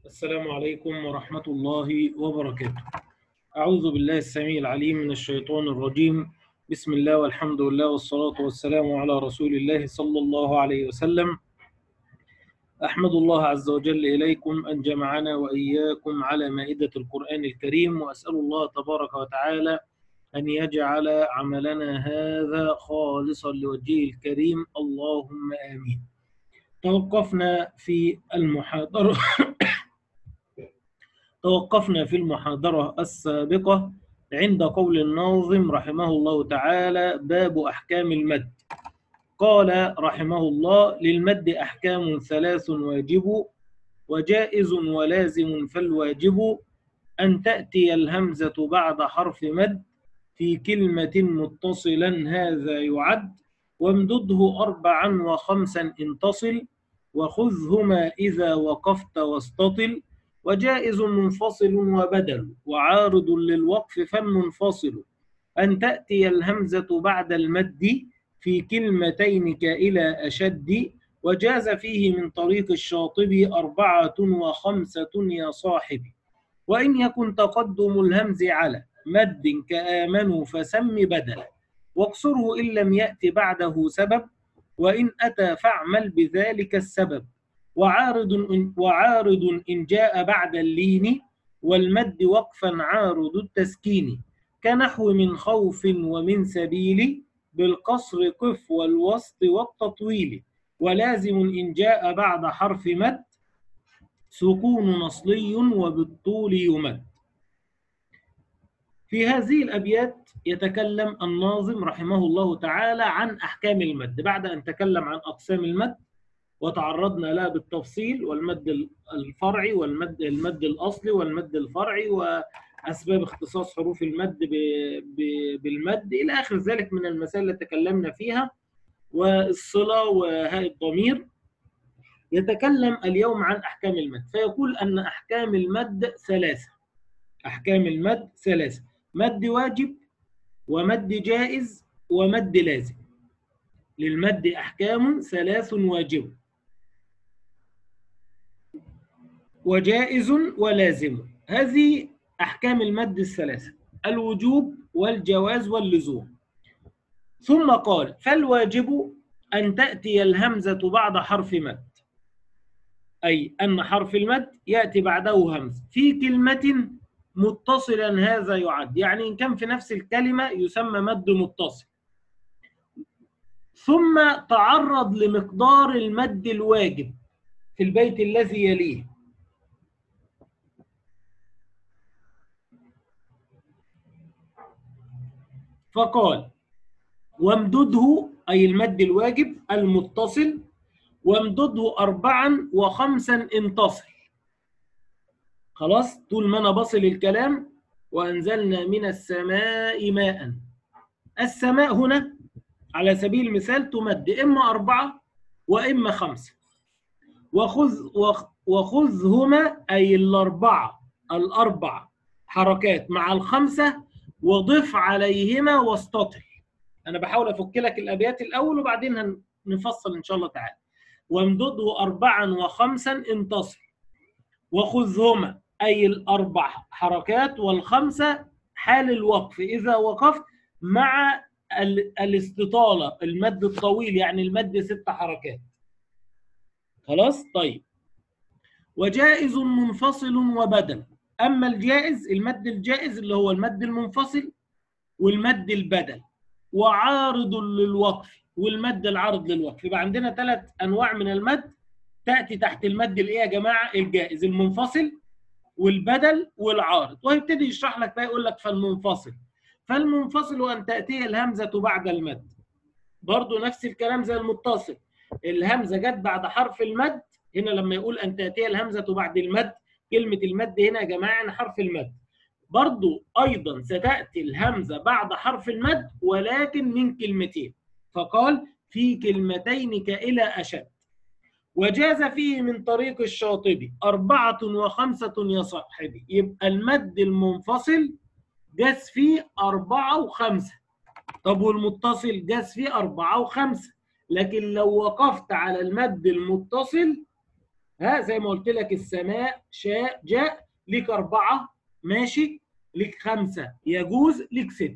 السلام عليكم ورحمة الله وبركاته. أعوذ بالله السميع العليم من الشيطان الرجيم. بسم الله والحمد لله والصلاة والسلام على رسول الله صلى الله عليه وسلم. أحمد الله عز وجل إليكم أن جمعنا وإياكم على مائدة القرآن الكريم، وأسأل الله تبارك وتعالى أن يجعل عملنا هذا خالصا لوجهه الكريم، اللهم آمين. توقفنا في المحاضرة السابقة عند قول الناظم رحمه الله تعالى: باب أحكام المد. قال رحمه الله: للمد أحكام ثلاث واجب، وجائز ولازم. فالواجب أن تأتي الهمزة بعد حرف مد في كلمة متصلا، هذا يعد. وامدده أربعا وخمسا إن تصل، وخذهما إذا وقفت واستطل. وجائز منفصل وبدل، وعارض للوقف فالمنفصل أن تأتي الهمزة بعد المد في كلمتين كإلى أشد. وجاز فيه من طريق الشاطبي أربعة وخمسة يا صاحبي. وإن يكن تقدم الهمز على مد كآمنوا فسم بدلا، واقصره إن لم يأت بعده سبب، وإن أتى فاعمل بذلك السبب. وعارض إن جاء بعد اللين، والمد وقفا عارض التسكين. كنحو من خوف ومن سبيل، بالقصر قف والوسط والتطويل. ولازم إن جاء بعد حرف مد، سكون نصلي وبالطول يمد. في هذه الأبيات يتكلم الناظم رحمه الله تعالى عن أحكام المد، بعد أن تكلم عن أقسام المد وتعرضنا لها بالتفصيل، والمد الفرعي والمد الأصلي والمد الفرعي، وأسباب اختصاص حروف المد بالمد إلى آخر ذلك من المسائل اللي تكلمنا فيها، والصلة وهاء الضمير. يتكلم اليوم عن أحكام المد، فيقول أن أحكام المد ثلاثة. أحكام المد ثلاثة: مد واجب، ومد جائز، ومد لازم. للمد أحكام ثلاث واجب، وجائز ولازم. هذه أحكام المد الثلاثة: الوجوب والجواز واللزوم. ثم قال: فالواجب أن تأتي الهمزة بعد حرف مد، أي أن حرف المد يأتي بعده همز في كلمة متصلا، هذا يعد. يعني إن كان في نفس الكلمة يسمى مد متصل. ثم تعرض لمقدار المد الواجب في البيت الذي يليه، فقال: وامدده، أي المد الواجب المتصل، وامدده أربعا وخمسا إن تصل. خلاص، طول ما أنا بصل الكلام: وأنزلنا من السماء ماء. السماء هنا على سبيل المثال تمد إما أربعة وإما خمسة. وخذهما، أي الأربع حركات مع الخمسة، وضف عليهما واستطل. أنا بحاول أفك لك الأبيات الأول وبعدين هنفصل إن شاء الله تعالى. وامدده أربعا وخمسا إن تصل. وخذهما، أي الأربع حركات والخمسة حال الوقف إذا وقفت، مع الاستطالة المد الطويل، يعني المد 6 حركات. خلاص طيب. وجائز منفصل وبدل. أما الجائز، المد الجائز اللي هو المد المنفصل والمد البدل، وعارض للوقف والمد العارض للوقف. يبقى عندنا 3 أنواع من المد تأتي تحت المد الإيه يا جماعة؟ الجائز: المنفصل والبدل والعارض. وهيبتدي يشرح لك بقى، يقول لك: فالمنفصل أن تأتي الهمزة بعد المد. برضو نفس الكلام زي المتصل، الهمزة جت بعد حرف المد. هنا لما يقول أن تأتي الهمزة بعد المد، كلمة المد هنا يا جماعة يعني حرف المد. برضو أيضا ستأتي الهمزة بعد حرف المد، ولكن من كلمتين. فقال: في كلمتين كإلى أشد. وجاز فيه من طريق الشاطبي أربعة وخمسة يا صاحبي. يبقى المد المنفصل جاز فيه 4 و5. طب والمتصل جاز فيه 4 و5. لكن لو وقفت على المد المتصل ها زي ما قلت لك السماء، شاء، جاء، ليك 4 ماشي، ليك 5 يجوز، ليك 6.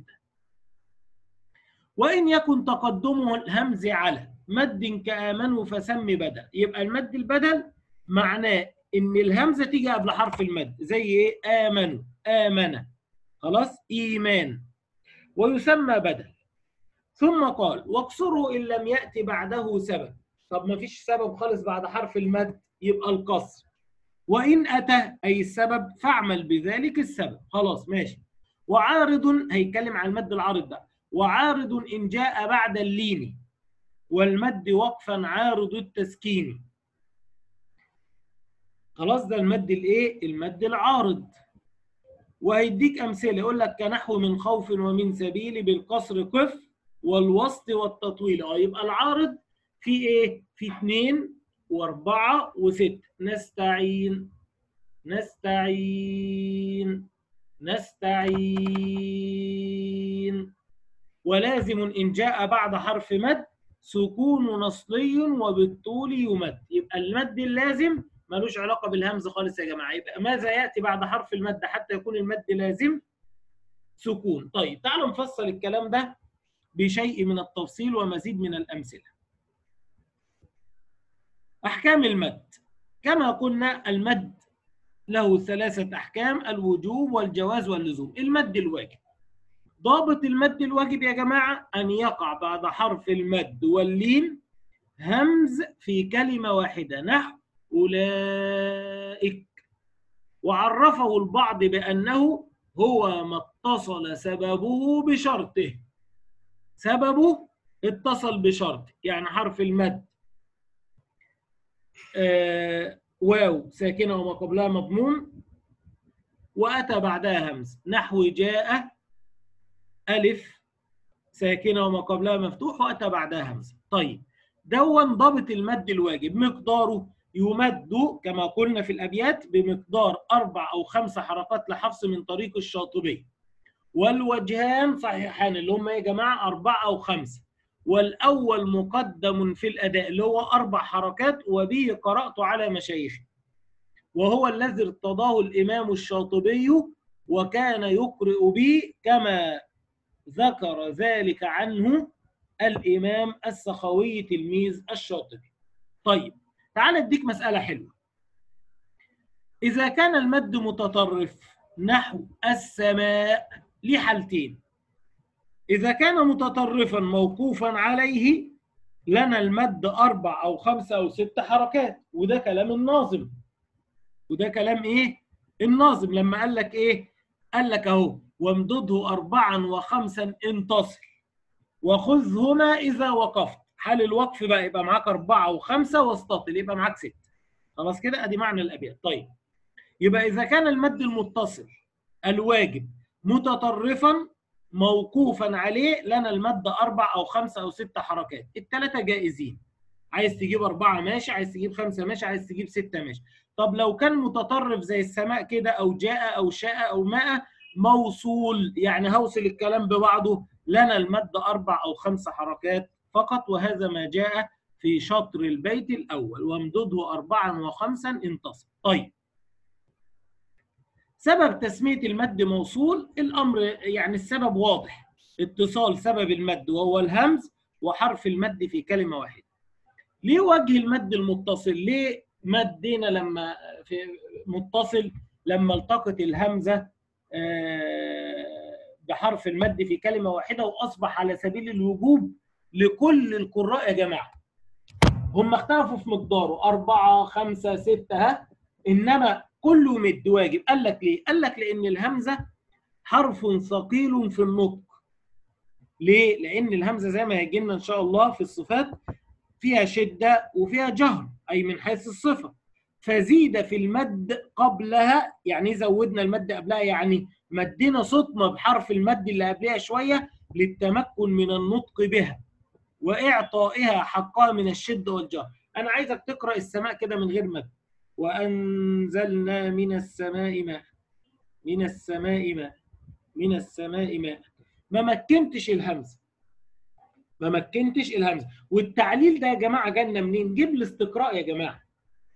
وإن يكن تقدمه الهمز على مد كآمنوا فسم بدل. يبقى المد البدل معناه إن الهمزة تيجي قبل حرف المد، زي إيه؟ آمنوا، آمن، خلاص، إيمان، ويسمى بدل. ثم قال واقصره إن لم يأتي بعده سبب. طب ما فيش سبب خالص بعد حرف المد، يبقى القصر. وإن أتى أي السبب فاعمل بذلك السبب. خلاص ماشي. وعارض، هيتكلم عن المد العارض ده. وعارض إن جاء بعد اللين والمد وقفا عارض التسكين. خلاص ده المد الايه؟ المد العارض. وهيديك امثله، يقول لك كنحو من خوف ومن سبيل بالقصر قف والوسط والتطويل. يبقى العارض في ايه؟ في 2 و4 و6. نستعين، نستعين، نستعين. ولازم إن جاء بعد حرف مد سكون نصلي وبالطول يمد. يبقى المد اللازم ملوش علاقة بالهمز خالص يا جماعة. يبقى ماذا يأتي بعد حرف المد حتى يكون المد لازم؟ سكون. طيب تعالوا نفصل الكلام ده بشيء من التفصيل ومزيد من الأمثلة. أحكام المد. كما قلنا المد له 3 أحكام: الوجوب والجواز واللزوم. المد الواجب، ضابط المد الواجب يا جماعة أن يقع بعد حرف المد واللين همز في كلمة واحدة، نحو أولئك. وعرفه البعض بأنه هو ما اتصل سببه بشرطه. سببه اتصل بشرط، يعني حرف المد واو ساكنة وما قبلها مضموم وأتى بعدها همز، نحو جاء ألف ساكنة وما قبلها مفتوح وأتى بعدها همزة. طيب دون ضابط المد الواجب. مقداره يمد كما قلنا في الأبيات بمقدار 4 أو 5 حركات لحفص من طريق الشاطبي. والوجهان صحيحان اللي هم يا جماعة 4 أو 5. والأول مقدم في الأداء اللي هو 4 حركات، وبه قرأت على مشايخي، وهو الذي ارتضاه الإمام الشاطبي وكان يقرئ به كما ذكر ذلك عنه الإمام السخاوي تلميذ الشاطبي. طيب تعال اديك مسألة حلوة. إذا كان المد متطرف نحو السماء ليه حالتين. إذا كان متطرفا موقوفا عليه لنا المد 4 أو 5 أو 6 حركات، وده كلام الناظم. وده كلام إيه؟ الناظم لما قال لك إيه؟ قال لك أهو وامدده 4 و5 انتصل وخذهما إذا وقفت. حال الوقف بقى يبقى معاك 4 و5 واستطل، يبقى معاك 6. خلاص كده ادي معنى الابيات. طيب يبقى اذا كان المد المتصل الواجب متطرفا موقوفا عليه لنا المد 4 أو 5 أو 6 حركات. ال3 جائزين. عايز تجيب 4 ماشي، عايز تجيب 5 ماشي، عايز تجيب 6 ماشي. طب لو كان متطرف زي السماء كده أو جاء أو شاء أو ماء موصول، يعني هوصل الكلام ببعضه، لنا المد 4 أو 5 حركات فقط. وهذا ما جاء في شطر البيت الأول وامدده 4 و5 انتصر. طيب سبب تسمية المد موصول، الأمر يعني السبب واضح، اتصال سبب المد وهو الهمز وحرف المد في كلمة واحدة. ليه وجه المد المتصل؟ ليه مدينا لما في متصل لما التقت الهمزة بحرف المد في كلمة واحدة وأصبح على سبيل الوجوب لكل القراء يا جماعة. هم اختلفوا في مقداره 4 5 6 ها، إنما كله مد واجب. قال لك ليه؟ قال لك لأن الهمزة حرف ثقيل في النطق. ليه؟ لأن الهمزة زي ما هيجي لنا إن شاء الله في الصفات فيها شدة وفيها جهر، أي من حيث الصفة. فزيد في المد قبلها، يعني زودنا المد قبلها، يعني مدينا صوتنا بحرف المد اللي قبلها شوية للتمكن من النطق بها وإعطائها حقها من الشدة والجهر. أنا عايزك تقرأ السماء كده من غير مد. وأنزلنا من السماء ماء، من السماء ماء، من السماء ماء. ما مكنتش الهمزة، ما مكنتش الهمزة. والتعليل ده يا جماعة جالنا منين؟ جيب الاستقراء يا جماعة.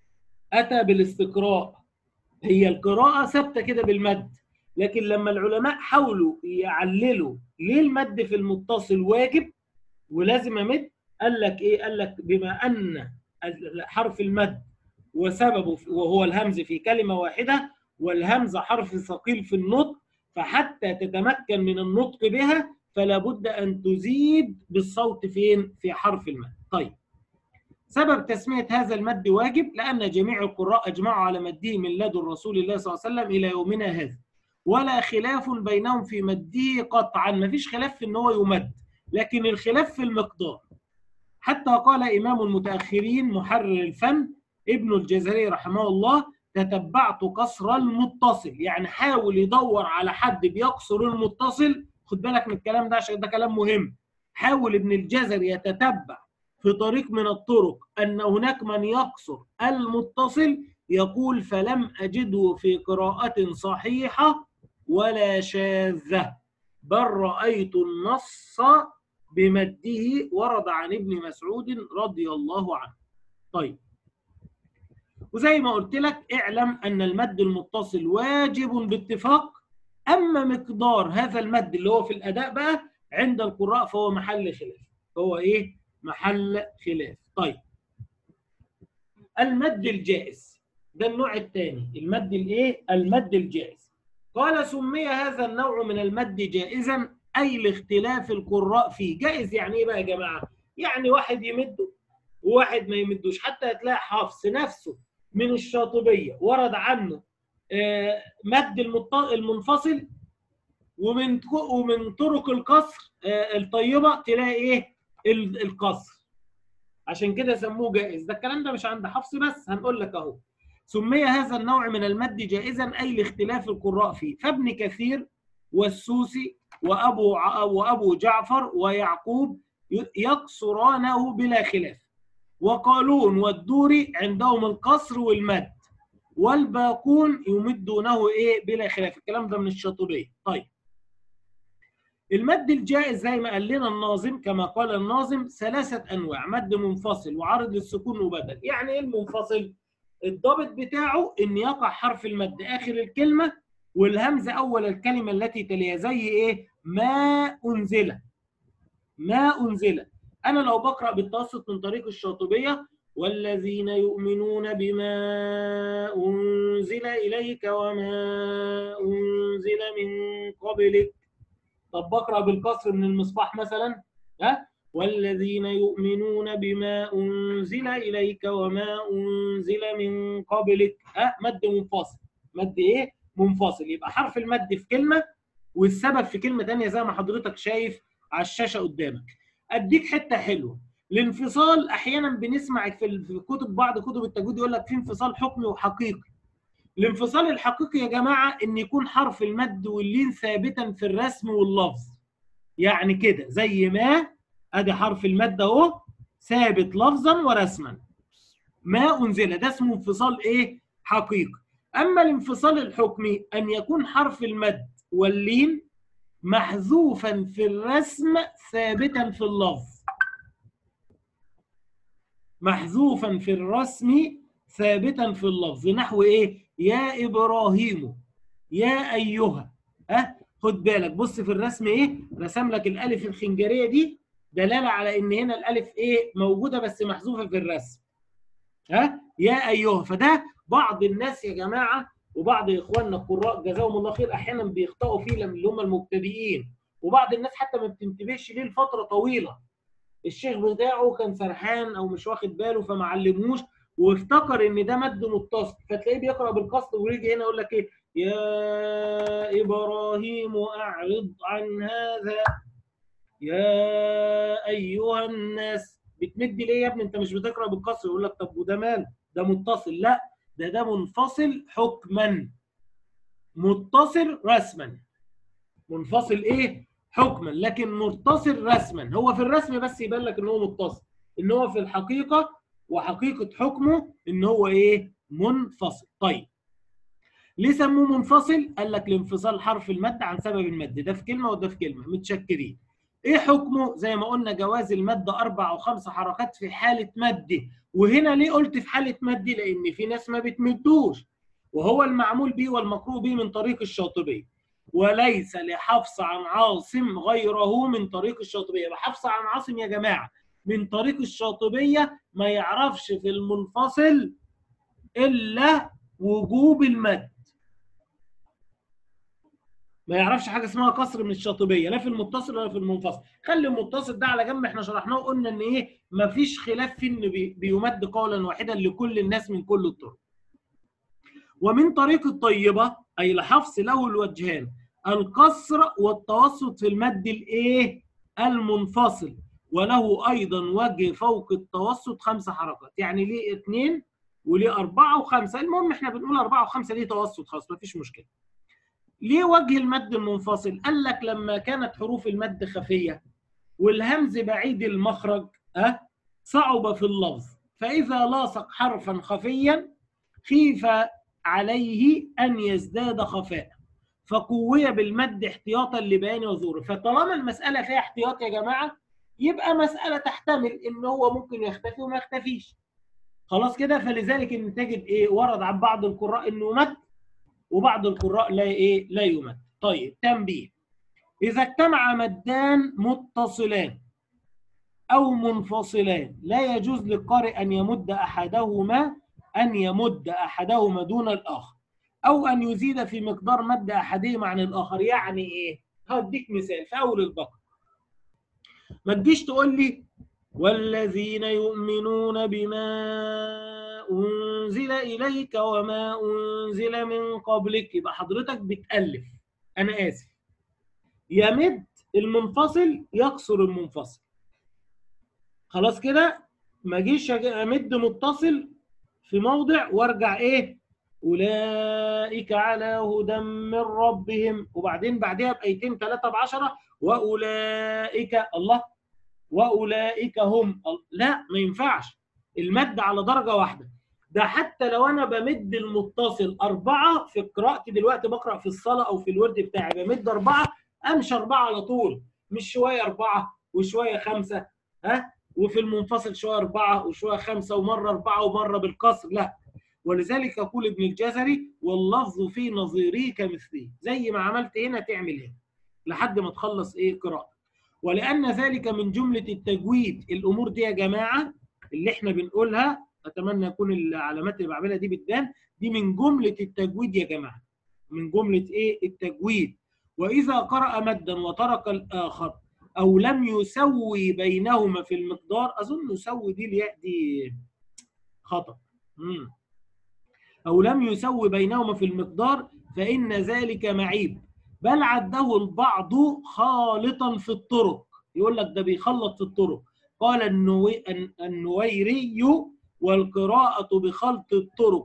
أتى بالاستقراء. هي القراءة ثابتة كده بالمد، لكن لما العلماء حاولوا يعللوا ليه المد في المتصل واجب ولازم امد، قال لك ايه؟ قال لك بما ان حرف المد وسببه وهو الهمز في كلمة واحدة، والهمزة حرف ثقيل في النطق، فحتى تتمكن من النطق بها فلا بد أن تزيد بالصوت فين؟ في حرف المد. طيب، سبب تسمية هذا المد واجب لأن جميع القراء أجمعوا على مده من لدن رسول الله صلى الله عليه وسلم إلى يومنا هذا، ولا خلاف بينهم في مده قطعا، ما فيش خلاف في أنه يمد، لكن الخلاف في المقدار. حتى قال إمام المتأخرين محرر الفن ابن الجزري رحمه الله: تتبعت قصر المتصل، يعني حاول يدور على حد بيقصر المتصل. خد بالك من الكلام ده عشان ده كلام مهم. حاول ابن الجزري يتتبع في طريق من الطرق أن هناك من يقصر المتصل، يقول: فلم أجده في قراءة صحيحة ولا شاذة، بل رأيت النص بمده ورد عن ابن مسعود رضي الله عنه. طيب، وزي ما قلت لك اعلم أن المد المتصل واجب باتفاق، أما مقدار هذا المد اللي هو في الأداء بقى عند القراء فهو محل خلاف. هو إيه؟ محل خلاف. طيب، المد الجائز ده النوع الثاني، المد الإيه؟ المد الجائز. قال: سمي هذا النوع من المد جائزا أي لاختلاف القراء فيه. جائز يعني إيه بقى يا جماعة؟ يعني واحد يمده وواحد ما يمدوش. حتى هتلاقي حفص نفسه من الشاطبية ورد عنه مد المنفصل، ومن طرق القصر الطيبة تلاقي إيه؟ القصر. عشان كده سموه جائز. ده الكلام ده مش عند حفص بس، هنقول لك أهو: سمي هذا النوع من المد جائزا أي لاختلاف القراء فيه، فابن كثير والسوسي وأبو جعفر ويعقوب يقصرانه بلا خلاف، وقالون والدوري عندهم القصر والمد، والباقون يمدونه إيه؟ بلا خلاف. الكلام ده من الشاطبية. طيب، المد الجائز زي ما قال لنا الناظم، كما قال الناظم: ثلاثة أنواع: مد منفصل وعرض للسكون وبدل. يعني إيه المنفصل؟ الضابط بتاعه إن يقع حرف المد آخر الكلمة والهمزة أول الكلمة التي تليها، زي إيه؟ ما أنزل. ما أنزل. أنا لو بقرأ بالتوسط من طريق الشاطبية: والذين يؤمنون بما أنزل إليك وما أنزل من قبلك. طب بقرأ بالكسر من المصباح مثلا: والذين يؤمنون بما أنزل إليك وما أنزل من قبلك. مد منفصل. مد إيه؟ منفصل. يبقى حرف المد في كلمة والسبب في كلمة تانية زي ما حضرتك شايف على الشاشة قدامك. أديك حتة حلوة. الانفصال أحيانا بنسمع في كتب بعض كتب التجويد يقول لك في انفصال حكمي وحقيقي. الانفصال الحقيقي يا جماعة إن يكون حرف المد واللين ثابتا في الرسم واللفظ. يعني كده زي ما ادي حرف المد اهو ثابت لفظا ورسما. ما انزل ده اسمه انفصال ايه؟ حقيقي. اما الانفصال الحكمي ان يكون حرف المد واللين محذوفا في الرسم ثابتا في اللفظ. محذوفا في الرسم ثابتا في اللفظ. نحو ايه؟ يا ابراهيم، يا ايها. خد بالك، بص في الرسم ايه؟ رسم لك الالف الخنجريه دي دلاله على ان هنا الالف ايه؟ موجوده بس محذوفه في الرسم. يا ايها. فده بعض الناس يا جماعه وبعض اخواننا القراء جزاهم الله خير احيانا بيخطئوا فيه اللي هم المبتدئين، وبعض الناس حتى ما بتنتبهش ليه لفتره طويله. الشيخ بتاعه كان سرحان او مش واخد باله فما علموش وافتكر ان ده مد متصل، فتلاقيه بيقرا بالقصد ويجي هنا يقول لك ايه؟ يا ابراهيم اعرض عن هذا، يا ايها الناس. بتمد ليه يا ابني؟ انت مش بتقرا بالقصر. يقول لك طب وده مال؟ ده متصل. لا، ده منفصل حكما، متصل رسما. منفصل ايه؟ حكما، لكن متصل رسما. هو في الرسم بس يبان لك ان هو متصل، ان هو في الحقيقه وحقيقه حكمه ان هو ايه؟ منفصل. طيب، ليه سموه منفصل؟ قال لك لانفصال حرف المد عن سبب المد، ده في كلمه وده في كلمه. متشكرين. ايه حكمه؟ زي ما قلنا جواز المد 4 أو 5 حركات في حاله مده، وهنا ليه قلت في حالة مد؟ لأن في ناس ما بتمدوش، وهو المعمول به والمقروء به من طريق الشاطبية، وليس لحفص عن عاصم غيره من طريق الشاطبية. حفص عن عاصم يا جماعة من طريق الشاطبية ما يعرفش في المنفصل إلا وجوب المد، ما يعرفش حاجه اسمها قصر من الشاطبيه، لا في المتصل ولا في المنفصل. خلي المتصل ده على جنب، احنا شرحناه وقلنا ان ايه، مفيش خلاف في ان بيمد قولا واحدا لكل الناس من كل الطرق. ومن طريق الطيبه اي لحفص له الوجهان، القصر والتوسط في المد الايه؟ المنفصل، وله ايضا وجه فوق التوسط 5 حركات، يعني ليه 2 وليه 4 و5، المهم احنا بنقول 4 و5 دي توسط خلاص مفيش مشكله. ليه وجه المد المنفصل؟ قال لك لما كانت حروف المد خفية والهمز بعيد المخرج صعب في اللفظ، فإذا لاصق حرفا خفيا خيف عليه أن يزداد خفاء، فقوي بالمد احتياطا لبيان وظهوره. فطالما المسألة فيها احتياط يا جماعة، يبقى مسألة تحتمل إن هو ممكن يختفي وما يختفيش. خلاص كده، فلذلك إن تجد إيه، ورد عن بعض القراء إنه مد، وبعض القراء لا ايه، لا يمد. طيب تنبيه، اذا اجتمع مدان متصلان او منفصلان لا يجوز للقارئ ان يمد احدهما دون الاخر، او ان يزيد في مقدار مد احدهما عن الاخر. يعني ايه؟ هديك مثال في اول البقره، ما تجيش تقول لي والذين يؤمنون بما أنزل إليك وما أنزل من قبلك، يبقى حضرتك بتألف. أنا آسف، يمد المنفصل يقصر المنفصل. خلاص كده، ما جيش أمد متصل في موضع وارجع إيه؟ أولئك على هدى من ربهم، وبعدين بعدها بآيتين 3 ب10 وأولئك الله وأولئك هم، لا ما ينفعش المد على درجة واحدة. ده حتى لو أنا بمد المتصل 4 في قراءتي دلوقتي، بقرأ في الصلاة أو في الورد بتاعي بمد 4، أمشي 4 على طول، مش شوية 4 وشوية 5 وفي المنفصل شوية 4 وشوية 5 ومرة 4 ومرة بالقصر، لا. ولذلك يقول ابن الجزري واللفظ في نظيره كمثله، زي ما عملت هنا تعمل هنا لحد ما تخلص ايه قراءة. ولأن ذلك من جملة التجويد. الأمور دي يا جماعة اللي احنا بنقولها، أتمنى يكون العلامات اللي بعملها دي بتبان، دي من جملة التجويد يا جماعة، من جملة إيه؟ التجويد. وإذا قرأ مدا وترك الآخر أو لم يسوي بينهما في المقدار، أظن يسوي دي الياء دي خطأ، أو لم يسوي بينهما في المقدار فإن ذلك معيب، بل عده البعض خالطا في الطرق. يقول لك ده بيخلط في الطرق. قال النويري والقراءة بخلط الطرق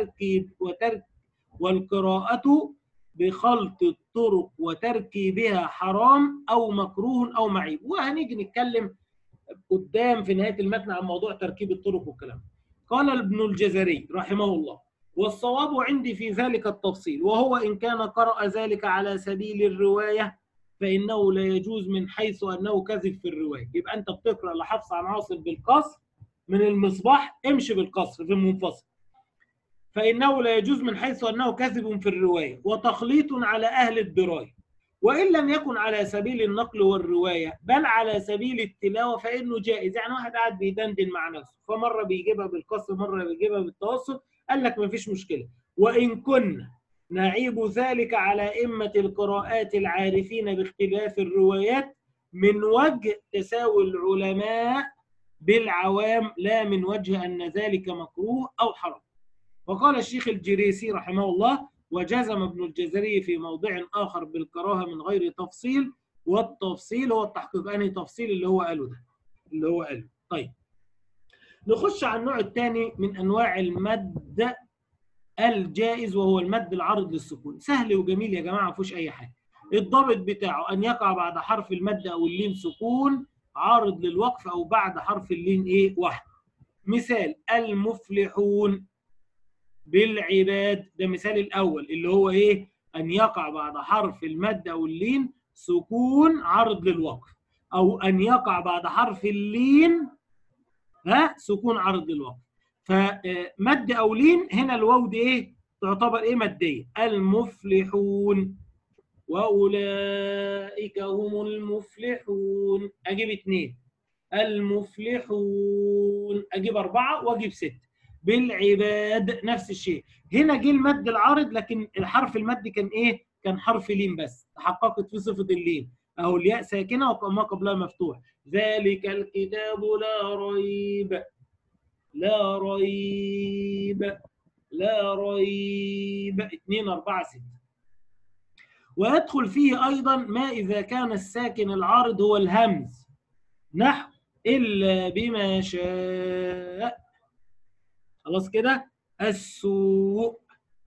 والقراءة بخلط الطرق وتركيبها حرام أو مكروه أو معيب. وهنيجي نتكلم قدام في نهاية المتن عن موضوع تركيب الطرق والكلام. قال ابن الجزري رحمه الله والصواب عندي في ذلك التفصيل، وهو إن كان قرأ ذلك على سبيل الرواية فإنه لا يجوز من حيث أنه كذب في الرواية. يبقى أنت بتقرأ لحفص عن عاصم بالقصر من المصباح، امشي بالقصر في المنفصل، فإنه لا يجوز من حيث أنه كذب في الرواية وتخليط على أهل الدراية، وإن لم يكن على سبيل النقل والرواية بل على سبيل التلاوة فإنه جائز. يعني واحد قاعد بيدندن مع نفسه، فمرة بيجيبها بالقصر مرة بيجيبها بالتوسط، قال لك ما فيش مشكلة. وإن كنا نعيب ذلك على أئمة القراءات العارفين باختلاف الروايات من وجه تساوي العلماء بالعوام، لا من وجه أن ذلك مكروه أو حرام. وقال الشيخ الجريسي رحمه الله وجزم ابن الجزري في موضع آخر بالكراهة من غير تفصيل، والتفصيل هو التحقيق. أنهي تفصيل؟ اللي هو قاله ده، اللي هو قاله. طيب نخش على النوع الثاني من أنواع المد الجائز، وهو المد العارض للسكون. سهل وجميل يا جماعة، ما فيهوش أي حاجة. الضابط بتاعه أن يقع بعد حرف المد أو اللين سكون عارض للوقف، أو بعد حرف اللين إيه واحد. مثال المفلحون بالعباد، ده مثال الأول اللي هو إيه؟ أن يقع بعد حرف المد أو اللين سكون عرض للوقف، أو أن يقع بعد حرف اللين ها سكون عرض للوقف. فمد او لين هنا الواو دي ايه تعتبر ايه ماديه. المفلحون واولئك هم المفلحون. اجيب 2 المفلحون، اجيب 4 واجيب 6. بالعباد نفس الشيء. هنا جه المد العارض لكن الحرف المد كان ايه؟ كان حرف لين بس تحققت في صفه اللين. اهو الياء ساكنه وما قبلها مفتوح. ذلك الكتاب لا ريب، لا ريب، لا ريب. 2 4 6. ويدخل فيه ايضا ما اذا كان الساكن العارض هو الهمز، نحو إلا بما شاء. خلاص كده السوء.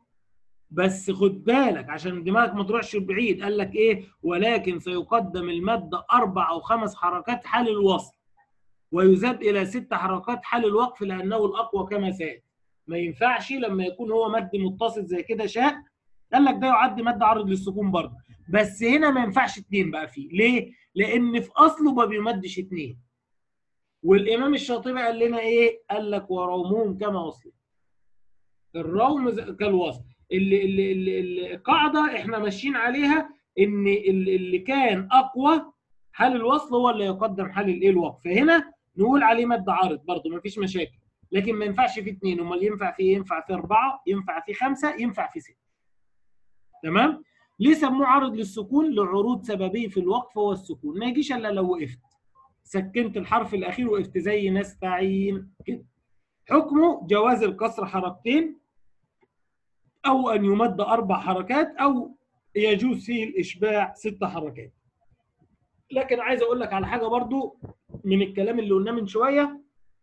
بس خد بالك عشان دماغك ما تروحش بعيد، قال لك ايه؟ ولكن سيقدم المد 4 أو 5 حركات حال الوصل، ويزاد إلى 6 حركات حال الوقف لأنه الأقوى كما سيأتي. ما ينفعش لما يكون هو مد متصل زي كده شاء، قال لك ده يعد مد عرض للسكون برضه. بس هنا ما ينفعش 2 بقى فيه. ليه؟ لأن في أصله ما بيمدش 2. والامام الشاطبي قال لنا ايه؟ قال لك ورومهم كما وصل. الروم كالوصل. القاعده احنا ماشيين عليها ان اللي كان اقوى حال الوصل هو اللي يقدم حال الايه الوقف. فهنا نقول عليه مد عارض برضه ما فيش مشاكل، لكن ما ينفعش في 2. امال ينفع في ايه؟ ينفع في 4، ينفع في 5، ينفع في 6. تمام؟ ليه سموه عارض للسكون؟ لعروض سببي في الوقف هو السكون، ما يجيش الا لو وقفت. سكنت الحرف الاخير وقفت زي نستعين كده. حكمه جواز الكسر حركتين، او ان يمد 4 حركات، او يجوز فيه الاشباع 6 حركات. لكن عايز اقول لك على حاجه برضو من الكلام اللي قلناه من شويه.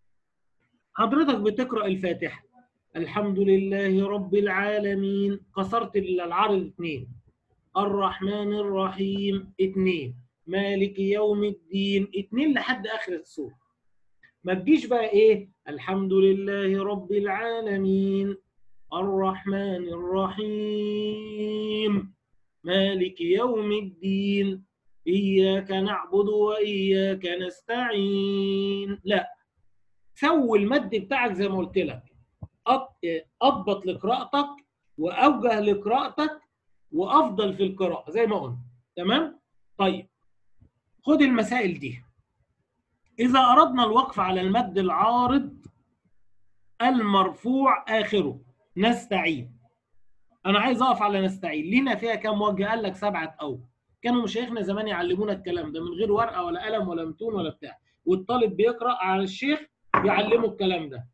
حضرتك بتقرا الفاتحه الحمد لله رب العالمين، كسرت العرض 2. الرحمن الرحيم 2. مالك يوم الدين 2 لحد اخر السوره. ما تجيش بقى ايه الحمد لله رب العالمين الرحمن الرحيم مالك يوم الدين إياك نعبد وإياك نستعين. لا، سوي المد بتاعك زي ما قلت لك، اضبط لقراءتك واوجه لقراءتك وافضل في القراءه زي ما قلنا. تمام؟ طيب خد المسائل دي. إذا أردنا الوقف على المد العارض المرفوع آخره نستعين. أنا عايز أقف على نستعين، لينا فيها كام وجه؟ قال لك 7 أوجه. كانوا مشايخنا زمان يعلمونا الكلام ده من غير ورقة ولا قلم ولا متون ولا بتاع، والطالب بيقرأ على الشيخ بيعلمه الكلام ده.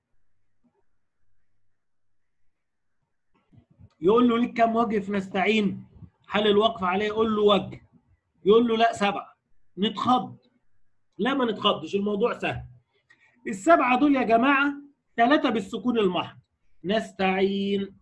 يقول له ليك كام وجه في نستعين؟ حال الوقف عليه يقول له وجه. يقول له لا 7. نتخض؟ لا ما نتخضش، الموضوع سهل. ال7 دول يا جماعة 3 بالسكون المحض. نستعين،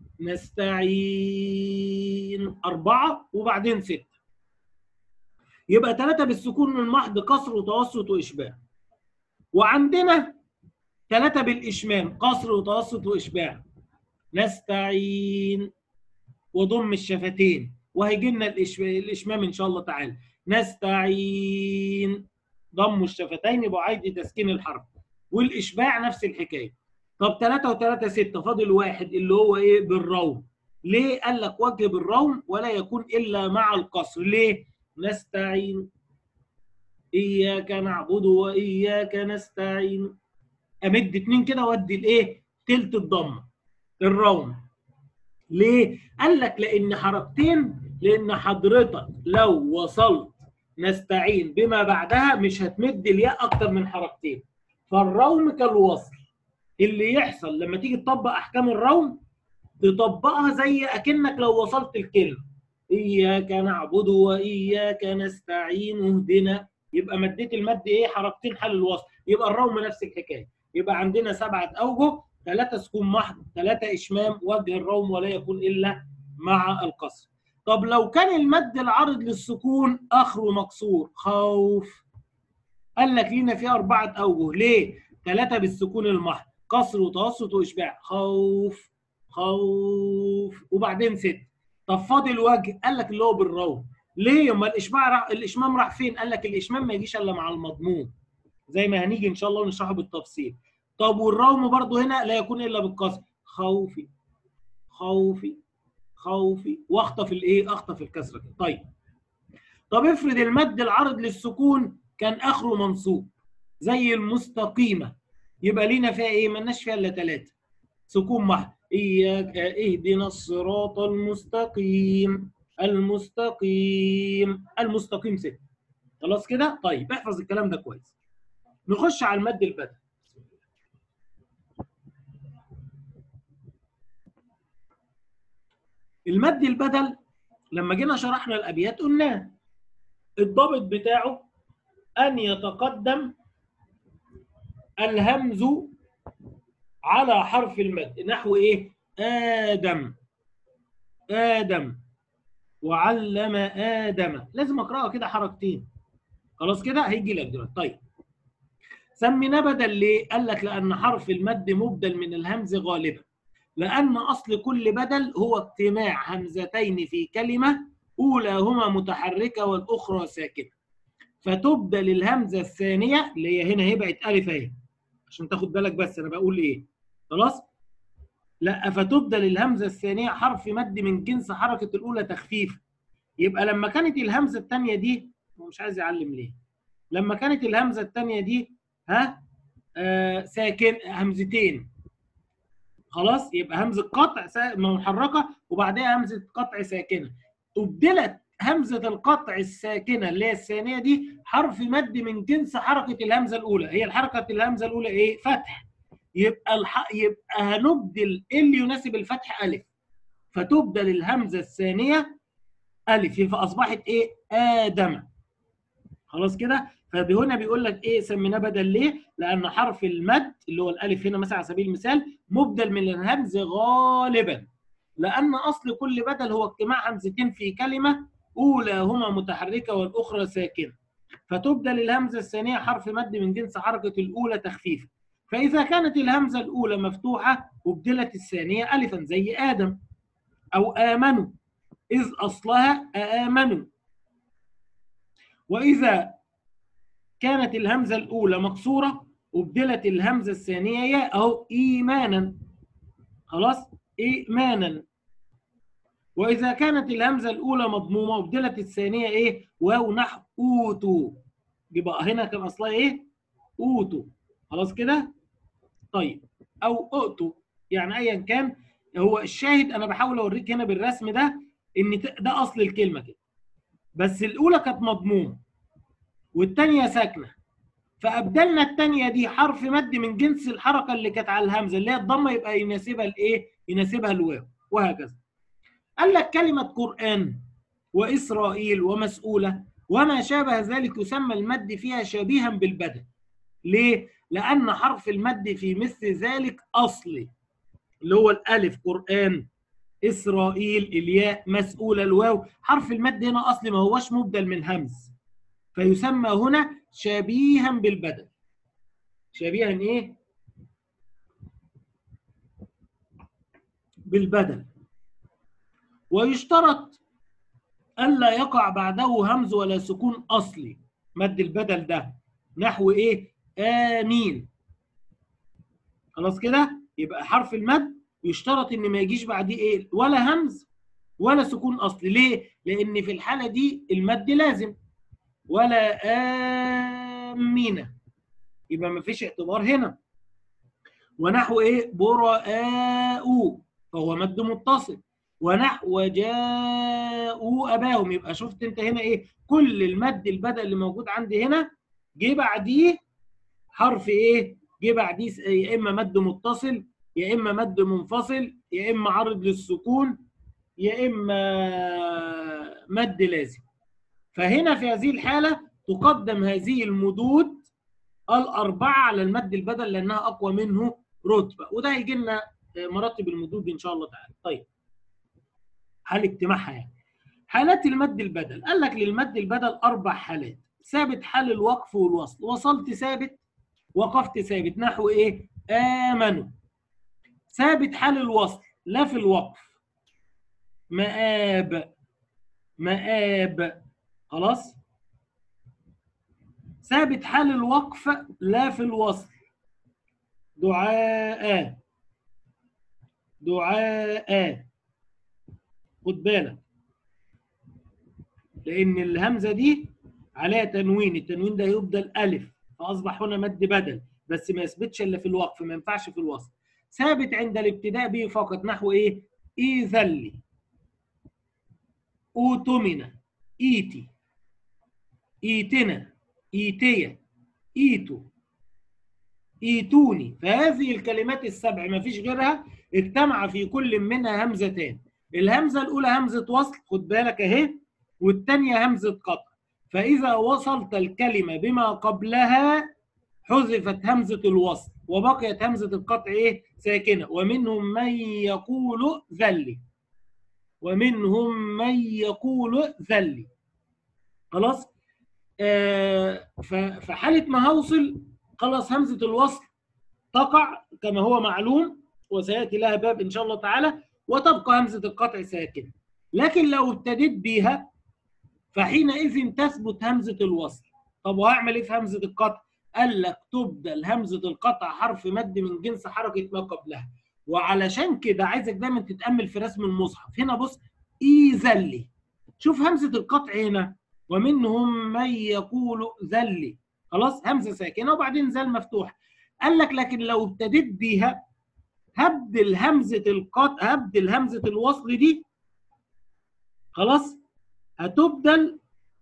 نستعين 4 وبعدين 6. يبقى 3 بالسكون المحض قصر وتوسط وإشباع. وعندنا 3 بالإشمام قصر وتوسط وإشباع. نستعين وضم الشفتين، وهيجي لنا الإشمام إن شاء الله تعالى. نستعين ضم الشفتين يبقى عادي تسكين الحرف، والإشباع نفس الحكاية. طب 3 و3 6، فاضل 1 اللي هو إيه؟ بالروم. ليه؟ قال لك وجه بالروم ولا يكون إلا مع القصر. ليه؟ نستعين إياك نعبد وإياك نستعين. أمد 2 كده وأدي الإيه؟ تلت الضمة الروم. ليه؟ قال لك لأن حركتين، لأن حضرتك لو وصلت نستعين بما بعدها مش هتمد الياء أكتر من حركتين. فالروم كالوصل. اللي يحصل لما تيجي تطبق أحكام الروم تطبقها زي أكنك لو وصلت الكلمة إياك نعبد وإياك نستعين اهدنا، يبقى مديت المد إيه؟ حركتين حال الوصل. يبقى الروم نفس الحكاية. يبقى عندنا 7 أوجه، 3 سكون محض، 3 إشمام، وجه الروم ولا يكون إلا مع القصر. طب لو كان المد العارض للسكون آخره مكسور، خوف، قال لك لينا فيه 4 أوجه. ليه؟ 3 بالسكون المحض قصر وتوسط وإشباع. خوف، خوف وبعدين 6. طب فاضل وجه، قال لك اللي هو بالروم. ليه؟ اما الاشمام راح فين؟ قال لك الاشمام ما يجيش الا مع المضموم. زي ما هنيجي ان شاء الله ونشرحه بالتفصيل. طب والروم برضو هنا لا يكون الا بالكسر، خوفي خوفي خوفي، واخطف الايه؟ اخطف الكسره كده. طيب طب افرض المد العارض للسكون كان اخره منصوب زي المستقيمه، يبقى لينا فيها ايه؟ مالناش فيها الا 3 سكون محض. اياك اهدنا الصراط المستقيم، المستقيم، المستقيم 6. خلاص كده؟ طيب احفظ الكلام ده كويس. نخش على المد البدل. المد البدل لما جينا شرحنا الابيات قلناه الضابط بتاعه ان يتقدم الهمز على حرف المد، نحو ايه؟ آدم، آدم، وعلم آدم، لازم اقراها كده حركتين. خلاص كده؟ هيجي لك دلوقتي. طيب سميناه بدل ليه؟ قال لك لأن حرف المد مبدل من الهمز غالبا، لأن أصل كل بدل هو اجتماع همزتين في كلمة أولاهما متحركة والأخرى ساكنة، فتبدل الهمزة الثانية اللي هي هنا بقت ألف أهي، عشان تاخد بالك بس أنا بقول إيه. خلاص؟ لا، فتبدل الهمزة الثانية حرف مد من جنس حركة الأولى تخفيف. يبقى لما كانت الهمزة الثانية دي، مش عايز يعلم ليه، لما كانت الهمزة الثانية دي ساكن همزتين، خلاص، يبقى همزة قطع محركة وبعدها همزة قطع ساكنة، أبدلت همزة القطع الساكنة اللي هي الثانية دي حرف مد من جنس حركة الهمزة الأولى. هي الحركة الهمزة الأولى إيه؟ فتح. يبقى هنبدل اللي يناسب الفتح ألف، فتبدل الهمزة الثانية ألف، فأصبحت إيه؟ آدم. خلاص كده؟ فهنا بيقول لك ايه سميناه بدل ليه؟ لان حرف المد اللي هو الالف هنا مثلا على سبيل المثال مبدل من الهمز غالبا، لان اصل كل بدل هو اجتماع همزتين في كلمه اولاهما متحركه والاخرى ساكنه، فتبدل الهمزه الثانيه حرف مد من جنس حركه الاولى تخفيفا. فاذا كانت الهمزه الاولى مفتوحه ابدلت الثانيه الفا زي ادم او امنوا، اذ اصلها امنوا. واذا كانت الهمزة الأولى مكسورة أبدلت الهمزة الثانية ياء أهو إيمانا. خلاص؟ إيمانا. وإذا كانت الهمزة الأولى مضمومة أبدلت الثانية إيه؟ واو، نحو أوتوا. يبقى هنا كان أصلها إيه؟ أوتوا. خلاص كده؟ طيب أو أؤتوا، يعني أيا كان. هو الشاهد أنا بحاول أوريك هنا بالرسم ده إن ده أصل الكلمة كده، بس الأولى كانت مضمومة والثانية ساكنة، فابدلنا الثانيه دي حرف مد من جنس الحركه اللي كانت على الهمزه اللي هي الضمه، يبقى يناسبها الايه؟ يناسبها الواو، وهكذا. قال لك كلمه قران واسرائيل ومسؤوله وما شابه ذلك يسمى المد فيها شبيها بالبدل. ليه؟ لان حرف المد في مثل ذلك اصلي اللي هو الالف قران، اسرائيل الياء، مسؤوله الواو، حرف المد هنا اصلي ما هوش مبدل من همز، فيسمى هنا شبيها بالبدل. شبيها ايه؟ بالبدل. ويشترط الا يقع بعده همز ولا سكون اصلي، مد البدل ده نحو ايه؟ امين. خلاص كده؟ يبقى حرف المد يشترط ان ما يجيش بعديه ايه؟ ولا همز ولا سكون اصلي. ليه؟ لان في الحاله دي المد لازم، ولا امين، يبقى ما فيش اعتبار هنا. ونحو ايه؟ براء، فهو مد متصل. ونحو جاءوا اباهم، يبقى شفت انت هنا ايه؟ كل المد البدل اللي موجود عندي هنا جه بعديه حرف ايه؟ جه بعديه يا اما مد متصل يا اما مد منفصل يا اما عرض للسكون يا اما مد لازم. فهنا في هذه الحاله تقدم هذه المدود الاربعه على المد البدل لانها اقوى منه رتبه، وده هيجي لنا مراتب المدود ان شاء الله تعالى. طيب حال اجتماعها يعني. حالات المد البدل، قال لك للمد البدل 4 حالات: ثابت حال الوقف والوصل، وصلت ثابت وقفت ثابت، نحو ايه؟ امنوا. ثابت حال الوصل لا في الوقف، مآب، مآب. خلاص. ثابت حال الوقف لا في الوصل. دعاء، دعاء. خد بالك لأن الهمزة دي عليها تنوين، التنوين ده يبدل ألف فأصبح هنا مد بدل، بس ما يثبتش إلا في الوقف، ما ينفعش في الوصل. ثابت عند الابتداء به فقط، نحو إيه؟ إيذلي، أوتمنة، إيتي، إيتنا، إيتية، إيتو، إيتوني. فهذه الكلمات السبع ما فيش غيرها اجتمع في كل منها همزتان. الهمزة الأولى همزة وصل، خد بالك أهي، والثانية همزة قطع. فإذا وصلت الكلمة بما قبلها حذفت همزة الوصل وبقيت همزة القطع إيه؟ ساكنة. ومنهم من يقول ذلي، ومنهم من يقول ذلي. خلاص؟ فحالة ما هوصل خلاص همزة الوصل تقع كما هو معلوم، وسيأتي لها باب إن شاء الله تعالى، وتبقى همزة القطع ساكنة. لكن لو ابتديت بيها فحينئذ تثبت همزة الوصل. طب وهعمل إيه في همزة القطع؟ قال لك تبدل همزة القطع حرف مد من جنس حركة ما قبلها. وعلشان كده عايزك دايما تتأمل في رسم المصحف. هنا بص، إيذلي، شوف همزة القطع هنا، ومنهم من يقول ذلي، خلاص همزة ساكنة وبعدين ذال مفتوح. قال لك لكن لو ابتديت بيها هبدل همزة القطع، هبدل همزة الوصل دي، خلاص هتبدل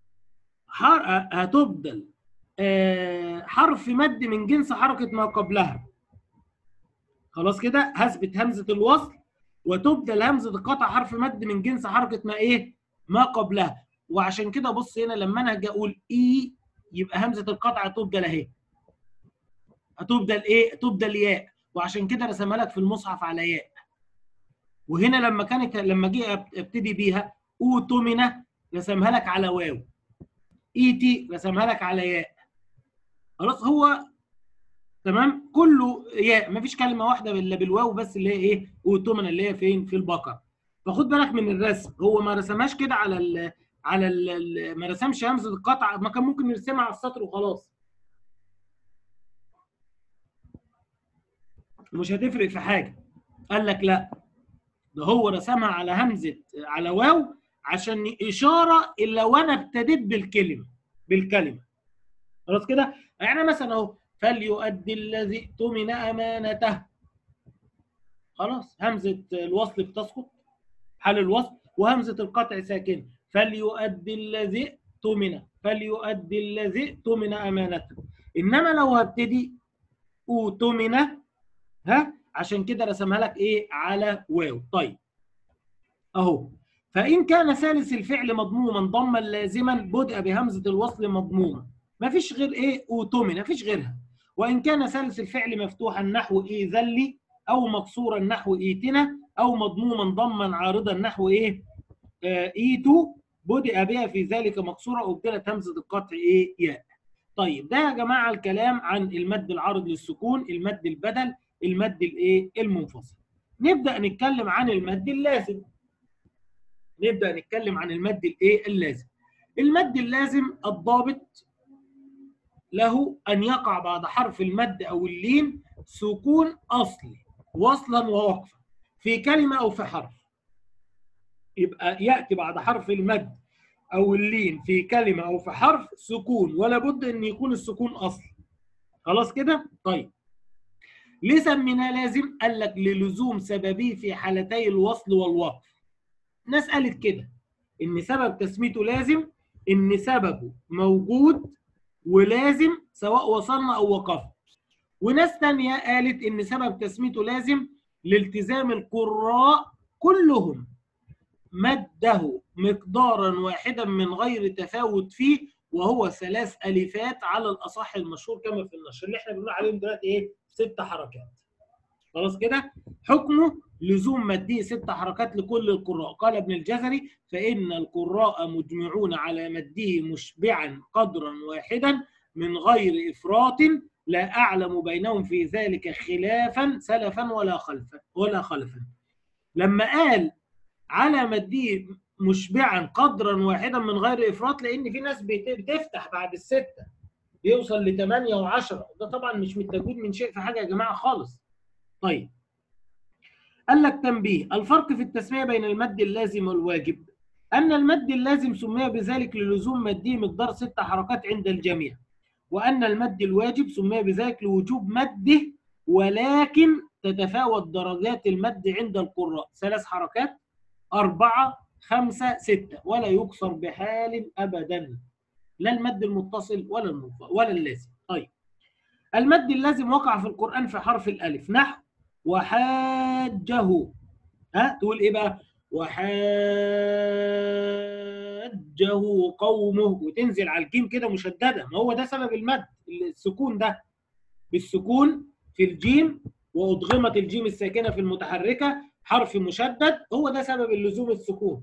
حرف مد من جنس حركة ما قبلها. خلاص كده هثبت همزة الوصل وتبدل همزة القطع حرف مد من جنس حركة ما ايه؟ ما قبلها. وعشان كده بص هنا لما انا اجي اقول اي يبقى همزة القطع هتبدل اهي، هتبدل ايه؟ تبدل ياء، وعشان كده رسمها لك في المصحف على ياء. وهنا لما جه ابتدي بيها اوتمنه رسمها لك على واو، ايتي رسمها لك على ياء. خلاص هو تمام كله ياء، مفيش كلمه واحده الا بالواو بس اللي هي ايه؟ اوتمنه، اللي هي فين؟ في البقره. فخد بالك من الرسم، هو ما رسمهاش كده ما رسمش همزه القطع، ما كان ممكن يرسمها على السطر وخلاص، مش هتفرق في حاجه. قال لك لا، ده هو رسمها على همزه، على واو، عشان اشاره الا وانا ابتديت بالكلمه. خلاص كده؟ يعني مثلا اهو فليؤدي الذي اؤتمن امانته، خلاص همزه الوصل بتسقط حال الوصل، وهمزه القطع ساكنه. فليؤدي الذي اؤتمن، فليؤدي الذي اؤتمن امانته. انما لو هبتدي اؤتمن عشان كده رسمها لك ايه؟ على واو. طيب اهو، فان كان ثالث الفعل مضموما ضما لازما بدأ بهمزه الوصل مضموما، مفيش غير ايه؟ اوتمن، مفيش غيرها. وان كان ثالث الفعل مفتوحا نحو ايه؟ ذلي، او مكسورا نحو ايتنا، او مضموما ضما عارضا نحو ايه؟ ايتو، بدأ بها في ذلك مكسوره وابدلت همزه القطع ايه؟ ياء. طيب ده يا جماعه الكلام عن المد العارض للسكون، المد البدل، المد الايه؟ المنفصل. نبدأ نتكلم عن المد اللازم. نبدأ نتكلم عن المد الايه؟ اللازم. المد اللازم الضابط له أن يقع بعد حرف المد أو اللين سكون أصلي وصلا ووقفا في كلمة أو في حرف. يبقى يأتي بعد حرف المد أو اللين في كلمة أو في حرف سكون، ولا بد أن يكون السكون أصلي. خلاص كده؟ طيب ليه سميناه لازم؟ قال لك للزوم سببه في حالتي الوصل والوقف. ناس قالت كده ان سبب تسميته لازم ان سببه موجود ولازم سواء وصلنا او وقفنا. وناس تانية قالت ان سبب تسميته لازم لالتزام القراء كلهم مده مقدارا واحدا من غير تفاوت فيه، وهو 3 ألفات على الاصح المشهور كما في النشر اللي احنا بنقول عليهم دلوقتي ايه؟ 6 حركات. خلاص كده؟ حكمه لزوم مده 6 حركات لكل القراء. قال ابن الجزري فإن القراء مجمعون على مده مشبعا قدرا واحدا من غير إفراط، لا أعلم بينهم في ذلك خلافا سلفا ولا خلفا. لما قال على مده مشبعا قدرا واحدا من غير إفراط، لأن في ناس بتفتح بعد ال6، يوصل ل 8 و10. ده طبعا مش متجود من شيء في حاجه يا جماعه خالص. طيب قال لك تنبيه: الفرق في التسميه بين المد اللازم والواجب ان المد اللازم سمي بذلك للزوم مده مقدار 6 حركات عند الجميع، وان المد الواجب سمي بذلك لوجوب مده، ولكن تتفاوت درجات المد عند القراء 3 حركات، 4، 5، 6، ولا يكسر بحال ابدا، لا المد المتصل ولا اللازم. طيب المد اللازم وقع في القرآن في حرف الألف، نحو وحاجه. تقول إيه بقى؟ وحاجه قومه، وتنزل على الجيم كده مشددة. ما هو ده سبب المد، السكون ده، بالسكون في الجيم، وأضغمت الجيم الساكنة في المتحركة، حرف مشدد، هو ده سبب اللزوم السكون.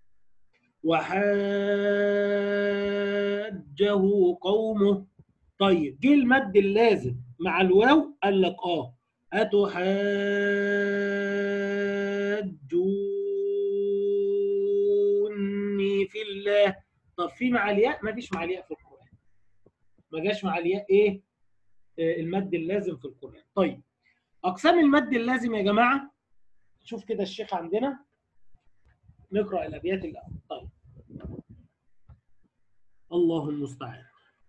وحاجه قومه. طيب جه المد اللازم مع الواو، قال لك أتحاجوني في الله. طب في مع الياء؟ ما فيش مع الياء في القرآن، ما جاش مع الياء ايه؟ المد اللازم في القرآن. طيب أقسام المد اللازم يا جماعة، شوف كده الشيخ عندنا، نقرأ الأبيات الأول. طيب الله المستعان.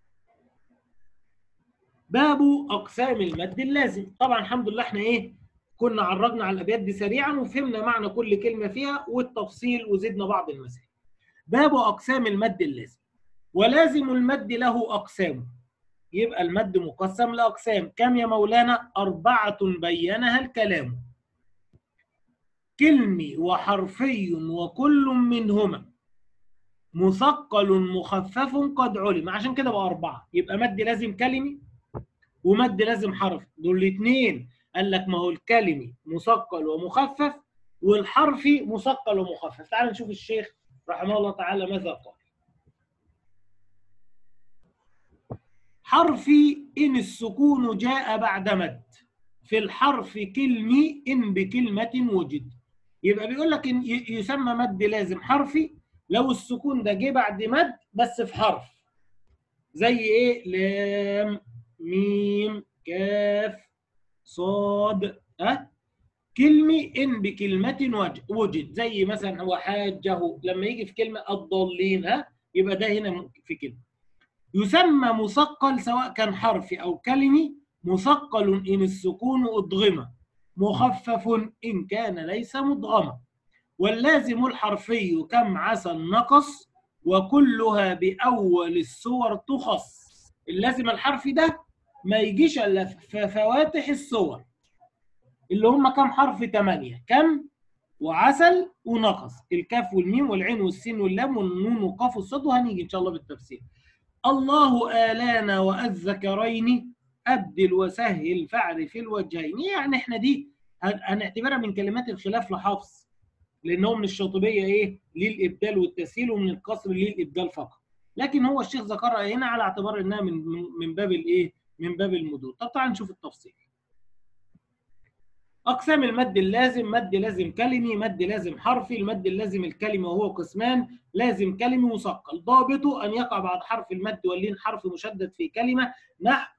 باب اقسام المد اللازم. طبعا الحمد لله احنا كنا عرجنا على الابيات دي سريعا وفهمنا معنى كل كلمه فيها والتفصيل وزدنا بعض المسائل. باب اقسام المد اللازم. ولازم المد له اقسام. يبقى المد مقسم لاقسام، كم يا مولانا؟ 4 بينها الكلام: كلمي وحرفي وكل منهما مثقل مخفف قد علم. عشان كده بقى 4. يبقى مد لازم كلمي ومد لازم حرف، دول الاثنين. قال لك ما هو الكلمي مثقل ومخفف، والحرفي مثقل ومخفف. تعال نشوف الشيخ رحمه الله تعالى ماذا قال. حرفي إن السكون جاء بعد مد، في الحرف كلمي إن بكلمة وجد. يبقى بيقول لك إن يسمى مد لازم حرفي لو السكون ده جه بعد مد بس في حرف، زي ايه؟ لام، ميم، كاف، صاد. كلمة إن بكلمة وجد، زي مثلا وحاجه لما يجي في كلمة الضالين، يبقى ده هنا في كلمة. يسمى مثقل سواء كان حرفي أو كلمي، مثقل إن السكون أضغم، مخفف إن كان ليس مضغما. واللازم الحرفي كم عسى النقص، وكلها بأول السور تخص. اللازم الحرفي ده ما يجيش إلا في فواتح السور، اللي هم كم حرف؟ 8. كم؟ وعسل ونقص، الكاف والميم والعين والسين واللام والنون والقاف والصاد، وهنيجي ان شاء الله بالتفسير. الله آلانا والذكرين أبدل وسهل فاعرف الوجهين. يعني احنا دي هنعتبرها من كلمات الخلاف لحفظ، لأنه من الشاطبية للإبدال والتسهيل، ومن القصر للإبدال فقط. لكن هو الشيخ ذكرها هنا على اعتبار انها من باب من باب المدود. طب تعال نشوف التفصيل. أقسام المد اللازم: مد لازم كلمي، مد لازم حرفي. المد اللازم الكلمي وهو قسمان: لازم كلمي مثقل، ضابطه أن يقع بعد حرف المد واللين حرف مشدد في كلمة، نحو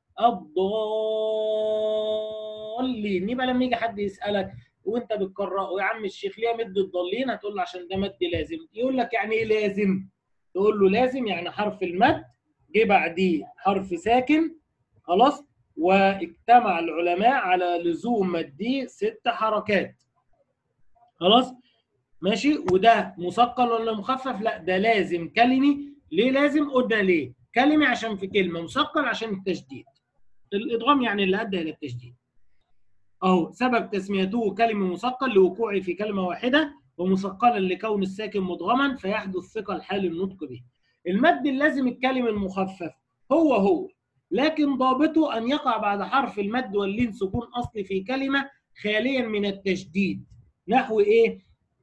الضالين. يبقى لما يجي حد يسألك وانت بتقرأه: يا عم الشيخ ليه مد الضالين؟ هتقول له عشان ده مد لازم. يقول لك يعني ايه لازم؟ تقول له لازم يعني حرف المد جه بعديه حرف ساكن، خلاص، واجتمع العلماء على لزوم مديه 6 حركات. خلاص ماشي. وده مثقل ولا مخفف؟ لا ده لازم كلمي. ليه لازم؟ قلنا ليه كلمي عشان في كلمه، مثقل عشان التشديد، الادغام يعني اللي ادى الى التشديد. اهو سبب تسميته كلمه مثقل لوقوعه في كلمه واحده، ومثقلا لكون الساكن مدغما فيحدث ثقل حال النطق به. المد اللازم الكلمه المخفف هو لكن ضابطه أن يقع بعد حرف المد واللين سكون أصلي في كلمة خاليا من التشديد، نحو إيه؟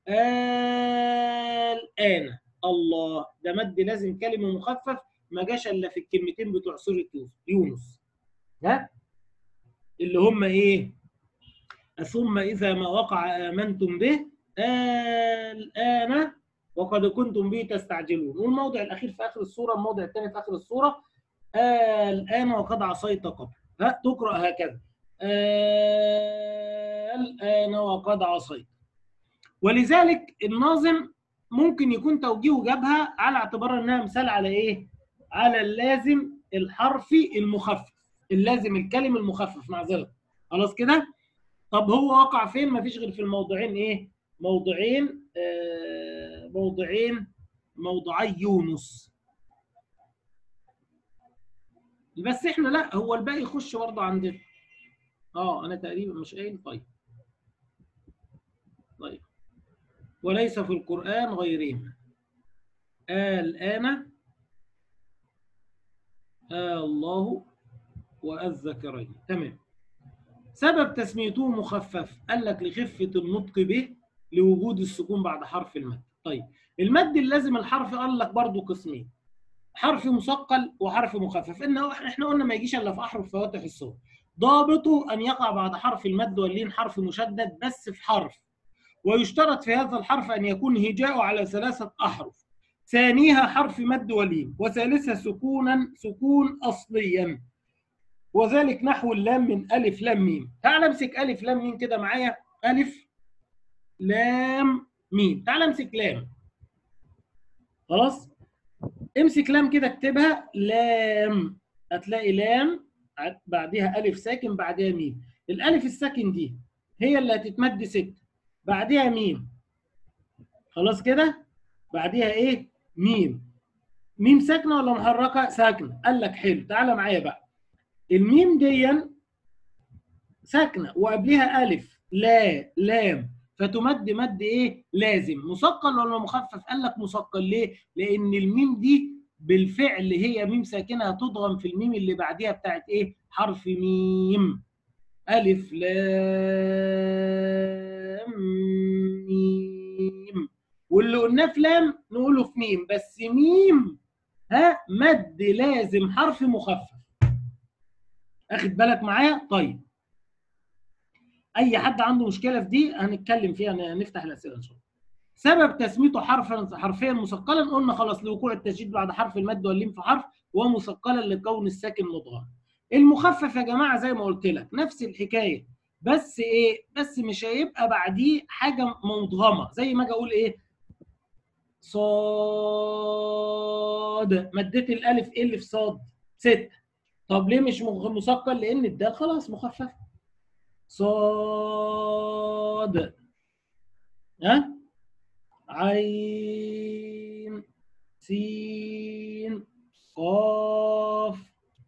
الآن. الله، ده مد لازم كلمة مخفف، ما جاش إلا في الكلمتين بتوع سورة يونس، اللي هم إيه؟ ثم إذا ما وقع آمنتم به الآن وقد كنتم به تستعجلون. والموضع الأخير في آخر السورة، الموضع الثاني في آخر السورة: الآن وقد عصيت قبل. تقرأ هكذا الآن وقد عصيت. ولذلك الناظم ممكن يكون توجيهه جابها على اعتبار انها مثال على ايه؟ على اللازم الحرفي المخفف، اللازم الكلمي المخفف، معذرة. خلاص كده؟ طب هو وقع فين؟ مفيش غير في الموضعين ايه؟ موضعي يونس. بس احنا لا، هو الباقي يخش برضه عندنا. انا تقريبا مش قايل. طيب وليس في القرآن غيرهما الآن الله والذكرين. تمام. سبب تسميته مخفف قال لك لخفة النطق به، لوجود السكون بعد حرف المد. طيب المد اللازم الحرفي قال لك برضه قسمين، حرف مثقل وحرف مخفف. احنا قلنا ما يجيش الا في احرف فواتح الصور. ضابطه ان يقع بعد حرف المد واللين حرف مشدد بس في حرف، ويشترط في هذا الحرف ان يكون هجاؤه على 3 احرف، ثانيها حرف مد ولين، وثالثها سكون اصليا، وذلك نحو اللام من ألف لام ميم. تعال امسك ألف لام ميم كده معايا. ألف لام ميم. تعال امسك لام. خلاص؟ امسك لام كده اكتبها لام. هتلاقي لام بعدها ألف ساكن بعدها ميم. الألف الساكن دي هي اللي هتتمد 6، بعدها ميم. خلاص كده؟ بعدها إيه؟ ميم. ميم ساكنة ولا محركة؟ ساكنة. قال لك حلو، تعال معايا بقى. الميم دي ساكنه وقبلها الف لا لام، فتمد مد ايه؟ لازم. مثقل ولا مخفف؟ قال لك مثقل. ليه؟ لان الميم دي بالفعل هي ميم ساكنه هتضغم في الميم اللي بعديها بتاعت ايه؟ حرف ميم. الف لام ميم. واللي قلناه في لام نقوله في ميم، بس ميم مد لازم حرف مخفف. اخد بالك معايا؟ طيب اي حد عنده مشكله في دي هنتكلم فيها، نفتح الاسئله ان شاء الله. سبب تسميته حرفيا مثقلا قلنا خلاص لوقوع التشديد بعد حرف المد واللين في حرف، ومثقلا لكون الساكن مضغم. المخفف يا جماعه زي ما قلت لك نفس الحكايه، بس ايه؟ بس مش هيبقى بعديه حاجه مضغمه. زي ما اجي اقول ايه؟ صاد، مديت الالف ايه اللي في صاد؟ 6. طب ليه مش مثقل؟ لان الدال خلاص مخفف. صاد عين سين قاف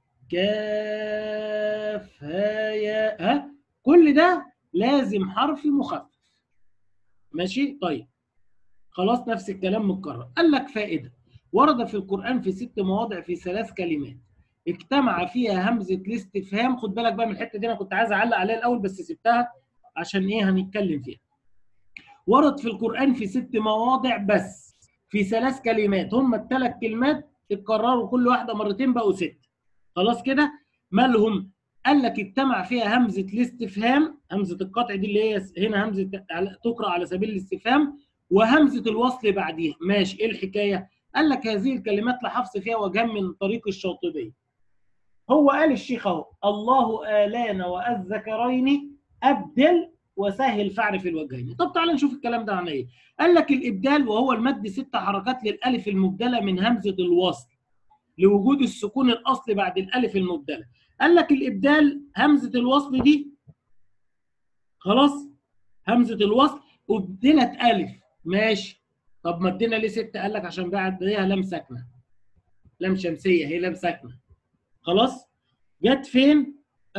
كاف ياء. كل ده لازم حرف مخفف. ماشي؟ طيب خلاص نفس الكلام متكرر. قال لك فائدة: ورد في القرآن في 6 مواضع في 3 كلمات اجتمع فيها همزة الاستفهام. خد بالك بقى من الحتة دي، أنا كنت عايز أعلق عليها الأول بس سبتها عشان إيه؟ هنتكلم فيها. ورد في القرآن في 6 مواضع بس في 3 كلمات، هم ال3 كلمات اتكرروا كل واحدة مرتين بقوا 6. خلاص كده؟ مالهم؟ قال لك اجتمع فيها همزة الاستفهام، همزة القطع دي اللي هي هنا همزة تقرأ على سبيل الاستفهام، وهمزة الوصل بعديها. ماشي، ايه الحكاية؟ قال لك هذه الكلمات لحفظ فيها وجهان من طريق الشاطبي. هو قال الشيخ اهو: الله آلان والذكرين أبدل وسهل فعل في الوجهين. طب تعالى نشوف الكلام ده عن ايه. قال لك الإبدال وهو المد 6 حركات للألف المبدلة من همزة الوصل لوجود السكون الأصلي بعد الألف المبدلة. قال لك الإبدال همزة الوصل دي خلاص، همزة الوصل أبدلت ألف. ماشي. طب مدينا ليه 6؟ قال لك عشان بعدها لام ساكنة، لام شمسية، هي لام ساكنة. خلاص؟ جت فين؟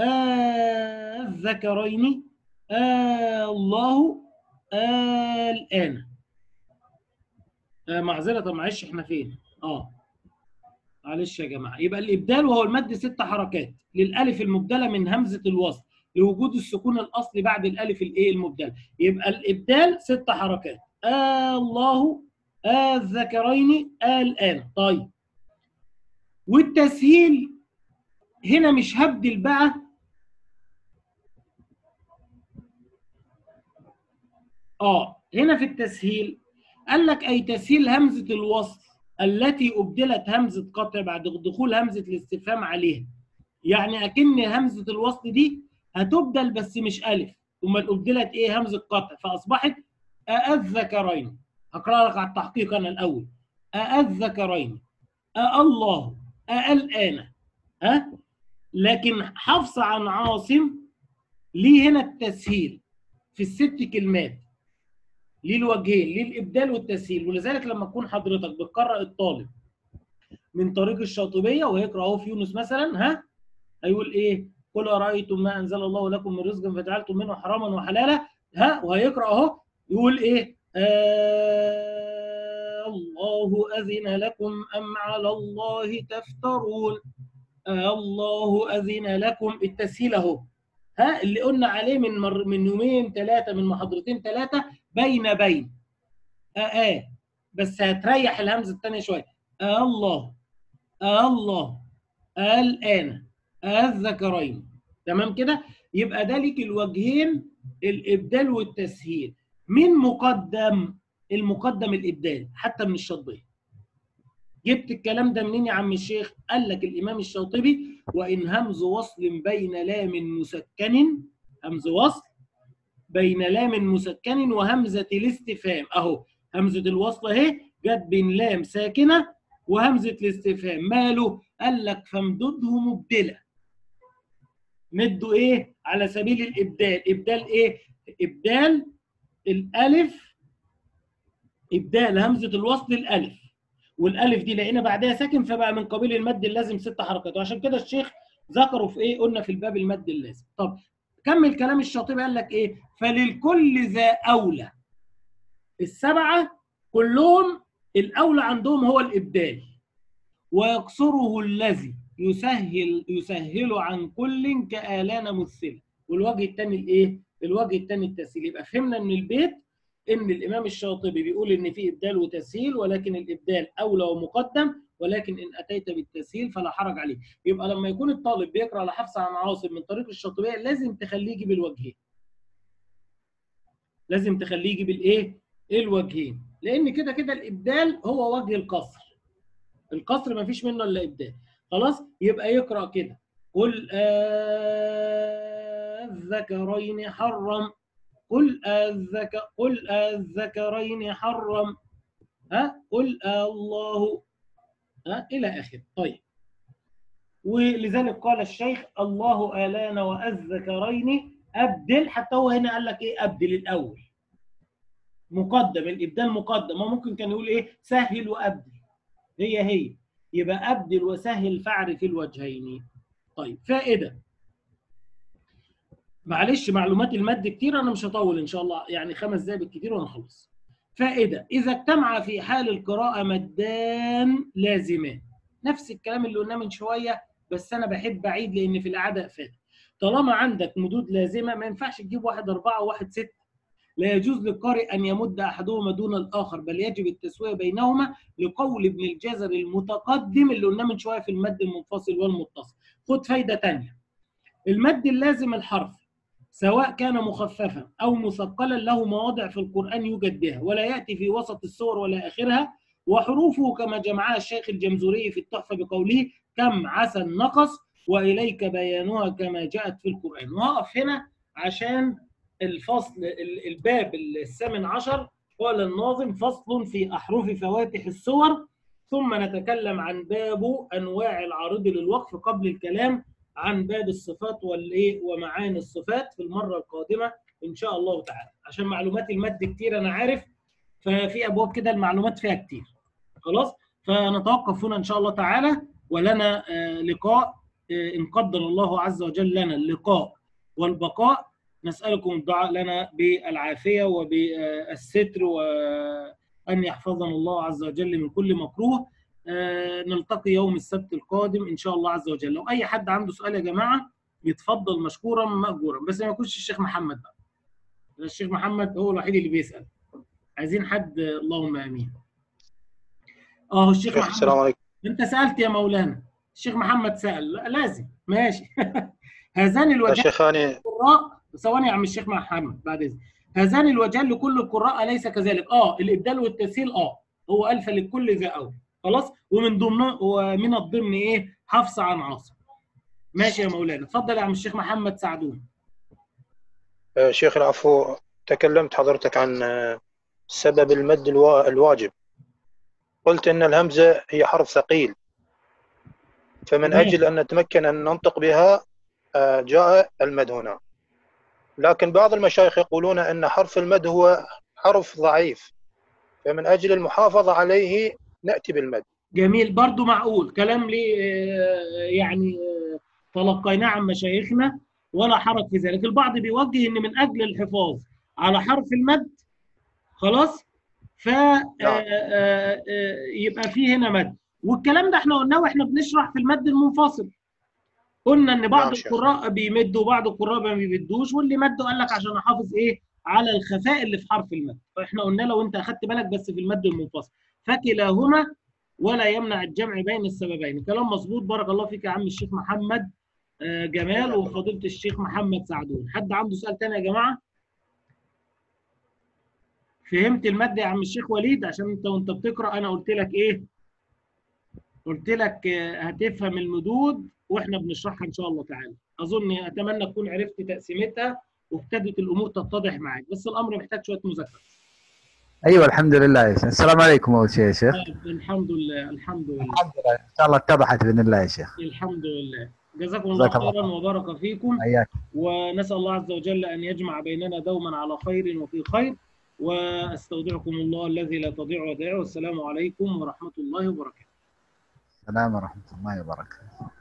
الذكرين الله الآن. معذرة، معلش احنا فين؟ معلش يا جماعة. يبقى الإبدال وهو المد 6 حركات للألف المبدلة من همزة الوصل لوجود السكون الأصلي بعد الألف الإيه المبدلة. يبقى الإبدال 6 حركات. الله الذكرين الآن. طيب والتسهيل هنا مش هبدل بقى. هنا في التسهيل قال لك أي تسهيل همزة الوصل التي أبدلت همزة قطع بعد دخول همزة الاستفهام عليها. يعني أكن همزة الوصل دي هتبدل بس مش ألف، ثم أبدلت إيه؟ همزة قطع، فأصبحت الذكرين. هقرأ لك على التحقيق أنا الأول. الذكرين، الله، الآن. ها؟ لكن حفص عن عاصم ليه هنا التسهيل في الست كلمات، ليه الوجهين، ليه الإبدال والتسهيل. ولذلك لما تكون حضرتك بتقرأ الطالب من طريق الشاطبية وهيقرأ اهو في يونس مثلا، ها، هيقول إيه؟ قل أرأيتم ما أنزل الله لكم من رزق فجعلتم منه حراما وحلالا، ها، وهيقرأ اهو يقول إيه؟ الله أذن لكم أم على الله تفترون. الله أذن لكم، التسهيل اهو، ها، اللي قلنا عليه من يومين ثلاثة، من محاضرتين ثلاثة، بين بس هتريح الهمزة الثانية شوية. الله، الله، الآن، الذكرين. تمام كده؟ يبقى ده ليك الوجهين، الإبدال والتسهيل. مين مقدم؟ المقدم الإبدال حتى من الشاطبية. جبت الكلام ده منين يا عم الشيخ؟ قال لك الإمام الشاطبي: وإن همز وصل بين لام مسكن، همز وصل بين لام مسكن وهمزة الاستفهام، أهو همزة الوصل أهي جت بين لام ساكنة وهمزة الاستفهام، ماله؟ قال لك فامدده مبدلة. مده إيه؟ على سبيل الإبدال. إبدال إيه؟ إبدال الألف، إبدال همزة الوصل الألف، والالف دي لقينا بعدها ساكن فبقى من قبيل المد اللازم 6 حركات، وعشان كده الشيخ ذكروا في ايه؟ قلنا في الباب المد اللازم. طب كمل كلام الشاطبي، قال لك ايه؟ فللكل ذا اولى. السبعه كلهم الاولى عندهم هو الابدال، ويقصره الذي يسهل عن كل كآلان مثله. والوجه الثاني الايه؟ الوجه الثاني التسهيل. يبقى فهمنا من البيت ان الامام الشاطبي بيقول ان في ابدال وتسهيل، ولكن الابدال اولى ومقدم، ولكن ان اتيت بالتسهيل فلا حرج عليه. يبقى لما يكون الطالب بيقرا لحفص عن عاصم من طريق الشاطبيه لازم تخليه يجيب الوجهين. لازم تخليه يجيب الايه؟ الوجهين، لان كده كده الابدال هو وجه القصر. القصر ما فيش منه الا ابدال. خلاص؟ يبقى يقرا كده: قل الذكرين حرم، قل الذكرين حرم، ها، قل الله، ها، الى اخره. طيب، ولذلك قال الشيخ: الله آلان والذكرين ابدل. حتى هو هنا قال لك ايه؟ ابدل الاول، مقدم، الابدال مقدم. وممكن كان يقول ايه؟ سهل وابدل، هي يبقى ابدل وسهل فاعرف الوجهين. طيب، فائده، معلش معلومات المد كتير، انا مش هطول ان شاء الله، يعني 5 دقايق بالكتير ونخلص. فائده: اذا اجتمع في حال القراءه مدان لازمان. نفس الكلام اللي قلناه من شويه، بس انا بحب اعيد لان في الاعاده افاده. طالما عندك مدود لازمه ما ينفعش تجيب واحد 4 وواحد 6. لا يجوز للقارئ ان يمد احدهما دون الاخر، بل يجب التسويه بينهما، لقول ابن الجزر المتقدم اللي قلناه من شويه في المد المنفصل والمتصل. خد فايده ثانيه: المد اللازم الحرف سواء كان مخففا أو مثقلا له مواضع في القرآن يوجد بها، ولا يأتي في وسط السور ولا آخرها. وحروفه كما جمعها الشيخ الجمزوري في التحفة بقوله: كم عسى النقص وإليك بيانها كما جاءت في القرآن. وهقف هنا عشان الفصل الباب 18 قال الناظم: فصل في أحرف فواتح السور، ثم نتكلم عن باب أنواع العارض للوقف قبل الكلام عن باب الصفات والايه ومعاني الصفات في المره القادمه ان شاء الله تعالى. عشان معلومات المد كتير انا عارف، ففي ابواب كده المعلومات فيها كتير. خلاص؟ فنتوقف هنا ان شاء الله تعالى، ولنا لقاء ان قدر الله عز وجل لنا اللقاء والبقاء. نسالكم الدعاء لنا بالعافيه وبالستر، وان يحفظنا الله عز وجل من كل مكروه. نلتقي يوم السبت القادم ان شاء الله عز وجل. لو اي حد عنده سؤال يا جماعه يتفضل مشكورا ماجورا، بس ما يكونش الشيخ محمد بقى. الشيخ محمد هو الوحيد اللي بيسال، عايزين حد. اللهم امين. الشيخ محمد. السلام عليكم. انت سالت يا مولانا، الشيخ محمد سال، لازم ماشي. هذان الوجهان للقراء، ثواني يا عم الشيخ محمد بعد اذنك. هذان الوجهان لكل القراء اليس كذلك؟ الابدال والتسهيل. هو الف للكل ذا اول. خلاص، ومن الضمن ايه؟ حفص عن عاصم. ماشي يا مولانا، اتفضل يا عم الشيخ محمد سعدون. شيخ العفو، تكلمت حضرتك عن سبب المد الواجب. قلت إن الهمزة هي حرف ثقيل، فمن تمام. أجل أن نتمكن أن ننطق بها جاء المد هنا. لكن بعض المشايخ يقولون أن حرف المد هو حرف ضعيف، فمن أجل المحافظة عليه نأتي بالمد. جميل، برضو معقول كلام لي يعني تلقيناه عن مشايخنا، ولا حرج في ذلك. البعض بيوجه ان من اجل الحفاظ على حرف المد، خلاص، ف نعم. يبقى فيه هنا مد. والكلام ده احنا قلناه واحنا بنشرح في المد المنفصل. قلنا ان بعض نعم شيخ. القراء بيمدوا وبعض القراء ما بيمدوش، واللي مدوا قال لك عشان احافظ ايه؟ على الخفاء اللي في حرف المد. فاحنا قلنا لو انت اخدت بالك بس في المد المنفصل، فكلاهما ولا يمنع الجمع بين السببين. كلام مظبوط، بارك الله فيك يا عم الشيخ محمد جمال حياك الله. وفضيله الشيخ محمد سعدون. حد عنده سؤال تاني يا جماعه؟ فهمت المد يا عم الشيخ وليد؟ عشان انت وانت بتقرا انا قلت لك ايه؟ قلت لك هتفهم المدود واحنا بنشرحها ان شاء الله تعالى. اظن اتمنى تكون عرفت تقسيمتها وابتدت الامور تتضح معاك، بس الامر محتاج شويه مذاكره. ايوه الحمد لله يا شيخ. السلام عليكم اول شيء يا شيخ. الحمد لله، الحمد لله. الحمد لله ان شاء الله اتضحت باذن الله يا شيخ. الحمد لله. جزاكم الله جزاك الله خيرا خير. وبارك فيكم. حياك. ونسال الله عز وجل ان يجمع بيننا دوما على خير وفي خير. واستودعكم الله الذي لا تضيع ودائعه. والسلام عليكم ورحمه الله وبركاته. السلام ورحمه الله وبركاته.